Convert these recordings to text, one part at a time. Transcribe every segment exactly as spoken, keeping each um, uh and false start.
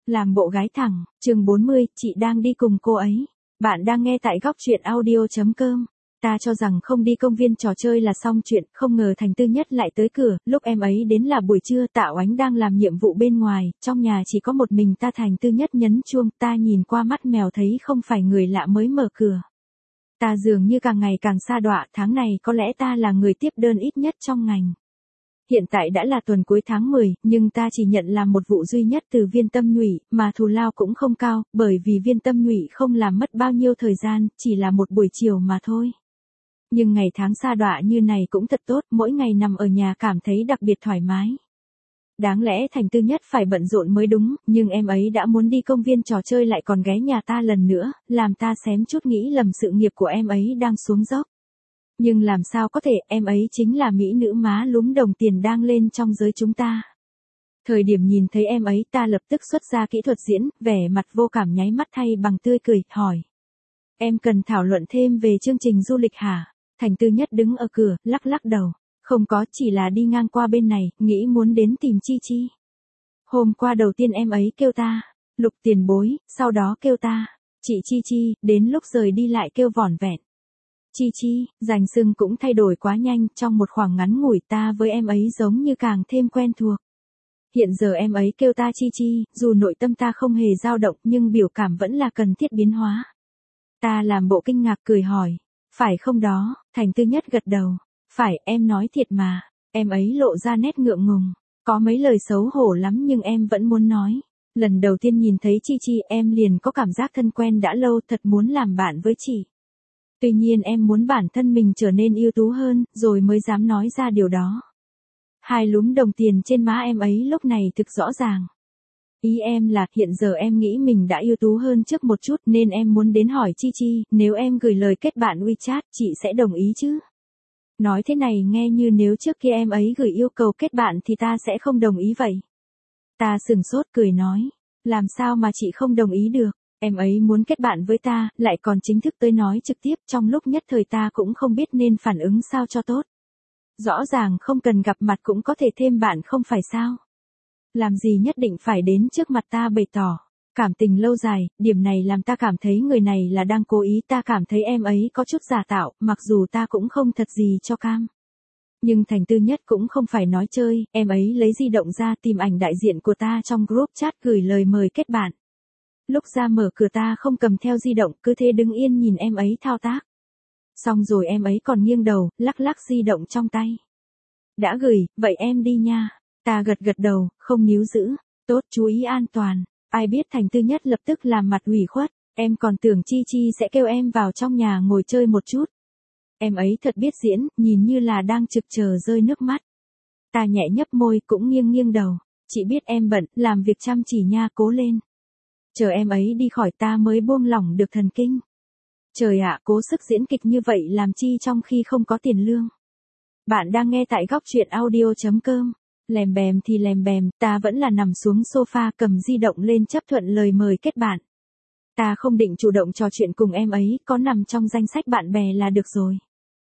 Làm bộ gái thẳng, chương bốn mươi, chị đang đi cùng cô ấy. Bạn đang nghe tại góc truyện audio chấm com. Ta cho rằng không đi công viên trò chơi là xong chuyện, không ngờ Thành Tư Nhất lại tới cửa, lúc em ấy đến là buổi trưa, Tạ Oánh đang làm nhiệm vụ bên ngoài, trong nhà chỉ có một mình ta. Thành Tư Nhất nhấn chuông, ta nhìn qua mắt mèo thấy không phải người lạ mới mở cửa. Ta dường như càng ngày càng sa đọa, tháng này có lẽ ta là người tiếp đơn ít nhất trong ngành. Hiện tại đã là tuần cuối tháng mười, nhưng ta chỉ nhận làm một vụ duy nhất từ Viên Tâm Nhụy, mà thù lao cũng không cao, bởi vì Viên Tâm Nhụy không làm mất bao nhiêu thời gian, chỉ là một buổi chiều mà thôi. Nhưng ngày tháng sa đọa như này cũng thật tốt, mỗi ngày nằm ở nhà cảm thấy đặc biệt thoải mái. Đáng lẽ Thành Tư Nhất phải bận rộn mới đúng, nhưng em ấy đã muốn đi công viên trò chơi lại còn ghé nhà ta lần nữa, làm ta xém chút nghĩ lầm sự nghiệp của em ấy đang xuống dốc. Nhưng làm sao có thể, em ấy chính là mỹ nữ má lúm đồng tiền đang lên trong giới chúng ta. Thời điểm nhìn thấy em ấy ta lập tức xuất ra kỹ thuật diễn, vẻ mặt vô cảm nháy mắt thay bằng tươi cười, hỏi. Em cần thảo luận thêm về chương trình du lịch hả? Thành Tư Nhất đứng ở cửa, lắc lắc đầu. Không có, chỉ là đi ngang qua bên này, nghĩ muốn đến tìm Chi Chi. Hôm qua đầu tiên em ấy kêu ta, Lục tiền bối, sau đó kêu ta, chị Chi Chi, đến lúc rời đi lại kêu vỏn vẹn. Chi Chi, danh xưng cũng thay đổi quá nhanh, trong một khoảng ngắn ngủi ta với em ấy giống như càng thêm quen thuộc. Hiện giờ em ấy kêu ta Chi Chi, dù nội tâm ta không hề dao động nhưng biểu cảm vẫn là cần thiết biến hóa. Ta làm bộ kinh ngạc cười hỏi, phải không đó? Thành Tư Nhất gật đầu, phải, em nói thiệt mà. Em ấy lộ ra nét ngượng ngùng, có mấy lời xấu hổ lắm nhưng em vẫn muốn nói. Lần đầu tiên nhìn thấy Chi Chi em liền có cảm giác thân quen đã lâu, thật muốn làm bạn với chị. Tuy nhiên em muốn bản thân mình trở nên ưu tú hơn, rồi mới dám nói ra điều đó. Hai lúm đồng tiền trên má em ấy lúc này thực rõ ràng. Ý em là, hiện giờ em nghĩ mình đã ưu tú hơn trước một chút nên em muốn đến hỏi Chi Chi, nếu em gửi lời kết bạn WeChat, chị sẽ đồng ý chứ? Nói thế này nghe như nếu trước kia em ấy gửi yêu cầu kết bạn thì ta sẽ không đồng ý vậy. Ta sừng sốt cười nói, làm sao mà chị không đồng ý được? Em ấy muốn kết bạn với ta, lại còn chính thức tới nói trực tiếp, trong lúc nhất thời ta cũng không biết nên phản ứng sao cho tốt. Rõ ràng không cần gặp mặt cũng có thể thêm bạn không phải sao? Làm gì nhất định phải đến trước mặt ta bày tỏ cảm tình lâu dài, điểm này làm ta cảm thấy người này là đang cố ý. Ta cảm thấy em ấy có chút giả tạo, mặc dù ta cũng không thật gì cho cam. Nhưng Thành Tư Nhất cũng không phải nói chơi, em ấy lấy di động ra tìm ảnh đại diện của ta trong group chat gửi lời mời kết bạn. Lúc ra mở cửa ta không cầm theo di động, cứ thế đứng yên nhìn em ấy thao tác. Xong rồi em ấy còn nghiêng đầu, lắc lắc di động trong tay. Đã gửi, vậy em đi nha. Ta gật gật đầu, không níu giữ. Tốt, chú ý an toàn. Ai biết Thành Tư Nhất lập tức làm mặt ủy khuất. Em còn tưởng Chi Chi sẽ kêu em vào trong nhà ngồi chơi một chút. Em ấy thật biết diễn, nhìn như là đang trực chờ rơi nước mắt. Ta nhẹ nhấp môi cũng nghiêng nghiêng đầu. Chị biết em bận, làm việc chăm chỉ nha, cố lên. Chờ em ấy đi khỏi ta mới buông lỏng được thần kinh. Trời ạ, cố sức diễn kịch như vậy làm chi trong khi không có tiền lương. Bạn đang nghe tại góc truyện audio chấm com. Lèm bèm thì lèm bèm, ta vẫn là nằm xuống sofa cầm di động lên chấp thuận lời mời kết bạn. Ta không định chủ động trò chuyện cùng em ấy, có nằm trong danh sách bạn bè là được rồi.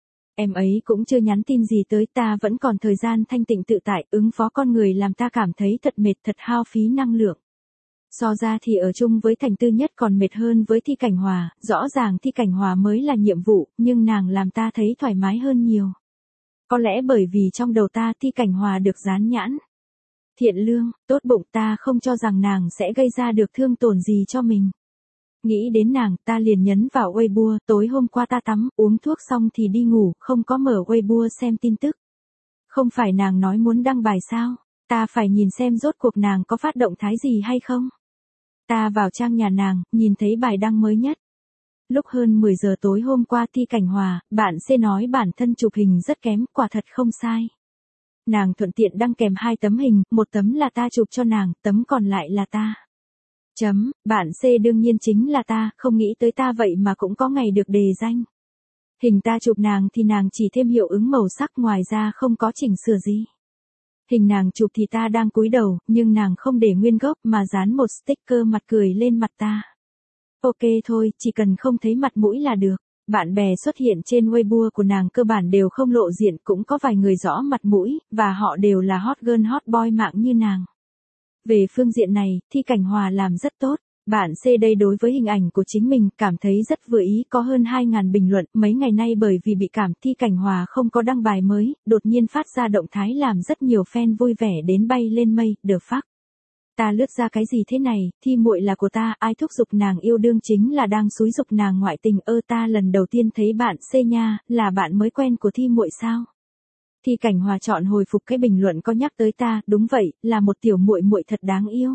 Em ấy cũng chưa nhắn tin gì tới, ta vẫn còn thời gian thanh tịnh tự tại, ứng phó con người làm ta cảm thấy thật mệt, thật hao phí năng lượng. So ra thì ở chung với Thành Tư Nhất còn mệt hơn với Thi Cảnh Hòa, rõ ràng Thi Cảnh Hòa mới là nhiệm vụ, nhưng nàng làm ta thấy thoải mái hơn nhiều. Có lẽ bởi vì trong đầu ta Thi Cảnh Hòa được dán nhãn thiện lương, tốt bụng, ta không cho rằng nàng sẽ gây ra được thương tổn gì cho mình. Nghĩ đến nàng, ta liền nhấn vào Weibo, tối hôm qua ta tắm, uống thuốc xong thì đi ngủ, không có mở Weibo xem tin tức. Không phải nàng nói muốn đăng bài sao, ta phải nhìn xem rốt cuộc nàng có phát động thái gì hay không. Ta vào trang nhà nàng, nhìn thấy bài đăng mới nhất. Lúc hơn mười giờ tối hôm qua Thi Cảnh Hòa, bạn C nói bản thân chụp hình rất kém, quả thật không sai. Nàng thuận tiện đăng kèm hai tấm hình, một tấm là ta chụp cho nàng, tấm còn lại là ta. Chấm, bạn C đương nhiên chính là ta, không nghĩ tới ta vậy mà cũng có ngày được đề danh. Hình ta chụp nàng thì nàng chỉ thêm hiệu ứng màu sắc, ngoài ra không có chỉnh sửa gì. Hình nàng chụp thì ta đang cúi đầu, nhưng nàng không để nguyên gốc mà dán một sticker mặt cười lên mặt ta. Ok thôi, chỉ cần không thấy mặt mũi là được. Bạn bè xuất hiện trên Weibo của nàng cơ bản đều không lộ diện, cũng có vài người rõ mặt mũi, và họ đều là hot girl hot boy mạng như nàng. Về phương diện này, Thi Cảnh Hòa làm rất tốt. Bạn C đây đối với hình ảnh của chính mình cảm thấy rất vừa ý, có hơn hai nghìn bình luận. Mấy ngày nay bởi vì bị cảm, Thi Cảnh Hòa không có đăng bài mới, đột nhiên phát ra động thái làm rất nhiều fan vui vẻ đến bay lên mây, the fuck. Ta lướt ra cái gì thế này, Thi muội là của ta, ai thúc giục nàng yêu đương chính là đang xúi giục nàng ngoại tình. Ơ ta lần đầu tiên thấy bạn C nha, là bạn mới quen của Thi muội sao? Thi Cảnh Hòa chọn hồi phục cái bình luận có nhắc tới ta, đúng vậy, là một tiểu muội muội thật đáng yêu.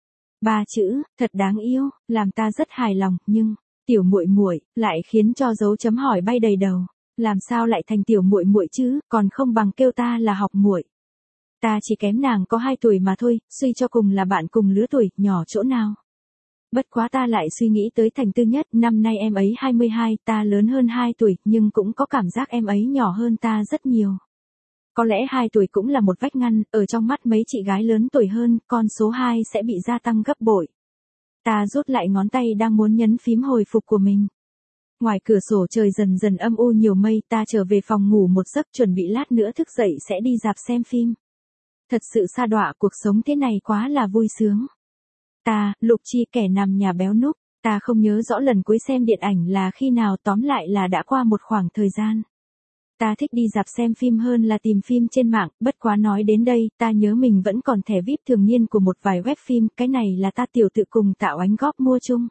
Ba chữ, thật đáng yêu, làm ta rất hài lòng, nhưng tiểu muội muội lại khiến cho dấu chấm hỏi bay đầy đầu. Làm sao lại thành tiểu muội muội chứ, còn không bằng kêu ta là học muội. Ta chỉ kém nàng có hai tuổi mà thôi, suy cho cùng là bạn cùng lứa tuổi, nhỏ chỗ nào. Bất quá ta lại suy nghĩ tới Thành Tư Nhất, năm nay em ấy hai mươi hai, ta lớn hơn hai tuổi, nhưng cũng có cảm giác em ấy nhỏ hơn ta rất nhiều. Có lẽ hai tuổi cũng là một vách ngăn, ở trong mắt mấy chị gái lớn tuổi hơn, con số hai sẽ bị gia tăng gấp bội. Ta rút lại ngón tay đang muốn nhấn phím hồi phục của mình. Ngoài cửa sổ trời dần dần âm u nhiều mây, ta trở về phòng ngủ một giấc chuẩn bị lát nữa thức dậy sẽ đi rạp xem phim. Thật sự sa đọa, cuộc sống thế này quá là vui sướng. Ta, Lục Chi kẻ nằm nhà béo núc, ta không nhớ rõ lần cuối xem điện ảnh là khi nào, tóm lại là đã qua một khoảng thời gian. Ta thích đi rạp xem phim hơn là tìm phim trên mạng, bất quá nói đến đây, ta nhớ mình vẫn còn thẻ vi ai pi thường niên của một vài web phim, cái này là ta tiểu tự cùng Tạo Ánh góp mua chung.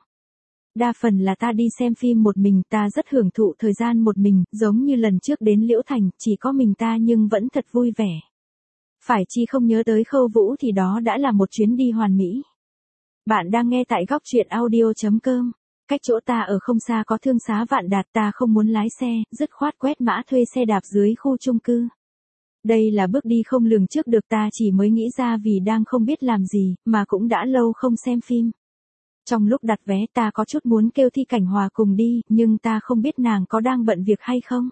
Đa phần là ta đi xem phim một mình, ta rất hưởng thụ thời gian một mình, giống như lần trước đến Liễu Thành, chỉ có mình ta nhưng vẫn thật vui vẻ. Phải chi không nhớ tới Khâu Vũ thì đó đã là một chuyến đi hoàn mỹ. Bạn đang nghe tại góc truyện audio chấm com. Cách chỗ ta ở không xa có thương xá Vạn Đạt, ta không muốn lái xe, dứt khoát quét mã thuê xe đạp dưới khu chung cư. Đây là bước đi không lường trước được, ta chỉ mới nghĩ ra vì đang không biết làm gì, mà cũng đã lâu không xem phim. Trong lúc đặt vé ta có chút muốn kêu Thi Cảnh Hòa cùng đi, nhưng ta không biết nàng có đang bận việc hay không.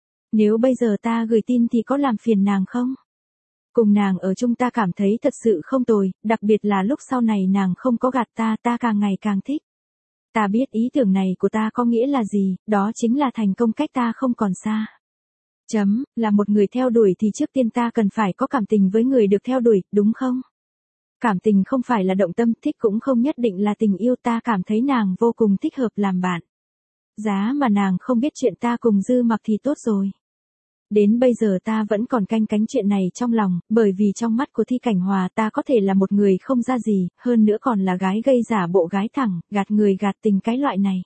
Nếu bây giờ ta gửi tin thì có làm phiền nàng không? Cùng nàng ở chung ta cảm thấy thật sự không tồi, đặc biệt là lúc sau này nàng không có gạt ta, ta càng ngày càng thích. Ta biết ý tưởng này của ta có nghĩa là gì, đó chính là thành công cách ta không còn xa. Chấm, là một người theo đuổi thì trước tiên ta cần phải có cảm tình với người được theo đuổi, đúng không? Cảm tình không phải là động tâm, thích cũng không nhất định là tình yêu, ta cảm thấy nàng vô cùng thích hợp làm bạn. Giá mà nàng không biết chuyện ta cùng Dư Mặc thì tốt rồi. Đến bây giờ ta vẫn còn canh cánh chuyện này trong lòng, bởi vì trong mắt của Thi Cảnh Hòa ta có thể là một người không ra gì, hơn nữa còn là gái gây giả bộ gái thẳng, gạt người gạt tình cái loại này.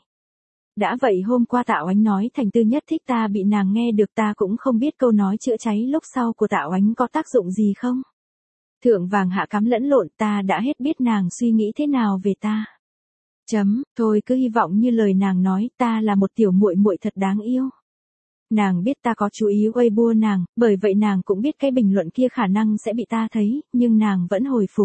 Đã vậy hôm qua Tạo Ánh nói Thành Tư Nhất thích ta bị nàng nghe được, ta cũng không biết câu nói chữa cháy lúc sau của Tạo Ánh có tác dụng gì không. Thượng vàng hạ cám lẫn lộn, ta đã hết biết nàng suy nghĩ thế nào về ta. Chấm, thôi cứ hy vọng như lời nàng nói, ta là một tiểu muội muội thật đáng yêu. Nàng biết ta có chú ý Weibo nàng, bởi vậy nàng cũng biết cái bình luận kia khả năng sẽ bị ta thấy, nhưng nàng vẫn hồi phục.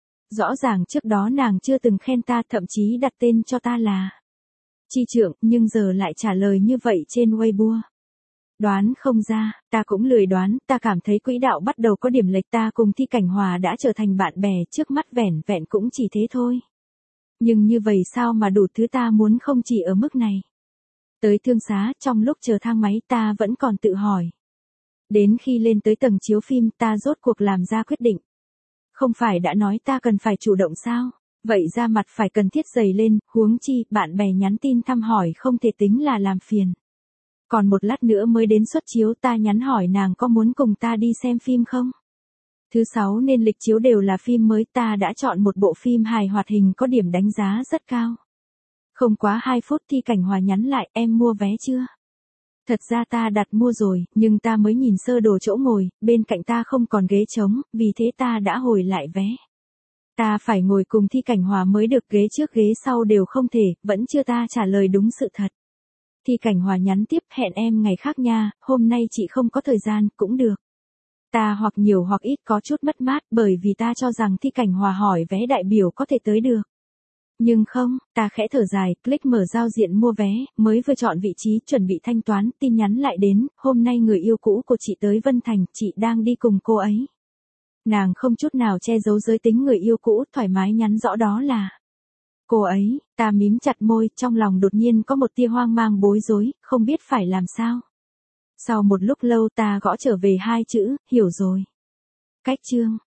Rõ ràng trước đó nàng chưa từng khen ta, thậm chí đặt tên cho ta là Chi Trượng, nhưng giờ lại trả lời như vậy trên Weibo. Đoán không ra, ta cũng lười đoán, ta cảm thấy quỹ đạo bắt đầu có điểm lệch, ta cùng Thi Cảnh Hòa đã trở thành bạn bè, trước mắt vẻn vẹn cũng chỉ thế thôi. Nhưng như vậy sao mà đủ thứ ta muốn không chỉ ở mức này. Tới thương xá, trong lúc chờ thang máy ta vẫn còn tự hỏi. Đến khi lên tới tầng chiếu phim ta rốt cuộc làm ra quyết định. Không phải đã nói ta cần phải chủ động sao? Vậy ra mặt phải cần thiết dày lên, huống chi, bạn bè nhắn tin thăm hỏi không thể tính là làm phiền. Còn một lát nữa mới đến suất chiếu, ta nhắn hỏi nàng có muốn cùng ta đi xem phim không? Thứ sáu nên lịch chiếu đều là phim mới, ta đã chọn một bộ phim hài hoạt hình có điểm đánh giá rất cao. Không quá hai phút Thi Cảnh Hòa nhắn lại, em mua vé chưa? Thật ra ta đặt mua rồi, nhưng ta mới nhìn sơ đồ chỗ ngồi, bên cạnh ta không còn ghế trống, vì thế ta đã hồi lại vé. Ta phải ngồi cùng Thi Cảnh Hòa mới được, ghế trước ghế sau đều không thể, vẫn chưa, ta trả lời đúng sự thật. Thi Cảnh Hòa nhắn tiếp, hẹn em ngày khác nha, hôm nay chị không có thời gian, cũng được. Ta hoặc nhiều hoặc ít có chút mất mát, bởi vì ta cho rằng Thi Cảnh Hòa hỏi vé đại biểu có thể tới được. Nhưng không, ta khẽ thở dài, click mở giao diện mua vé, mới vừa chọn vị trí, chuẩn bị thanh toán, tin nhắn lại đến, hôm nay người yêu cũ của chị tới Vân Thành, chị đang đi cùng cô ấy. Nàng không chút nào che giấu giới tính người yêu cũ, thoải mái nhắn rõ đó là cô ấy. Ta mím chặt môi, trong lòng đột nhiên có một tia hoang mang bối rối, không biết phải làm sao. Sau một lúc lâu ta gõ trở về hai chữ, hiểu rồi. Cách chương.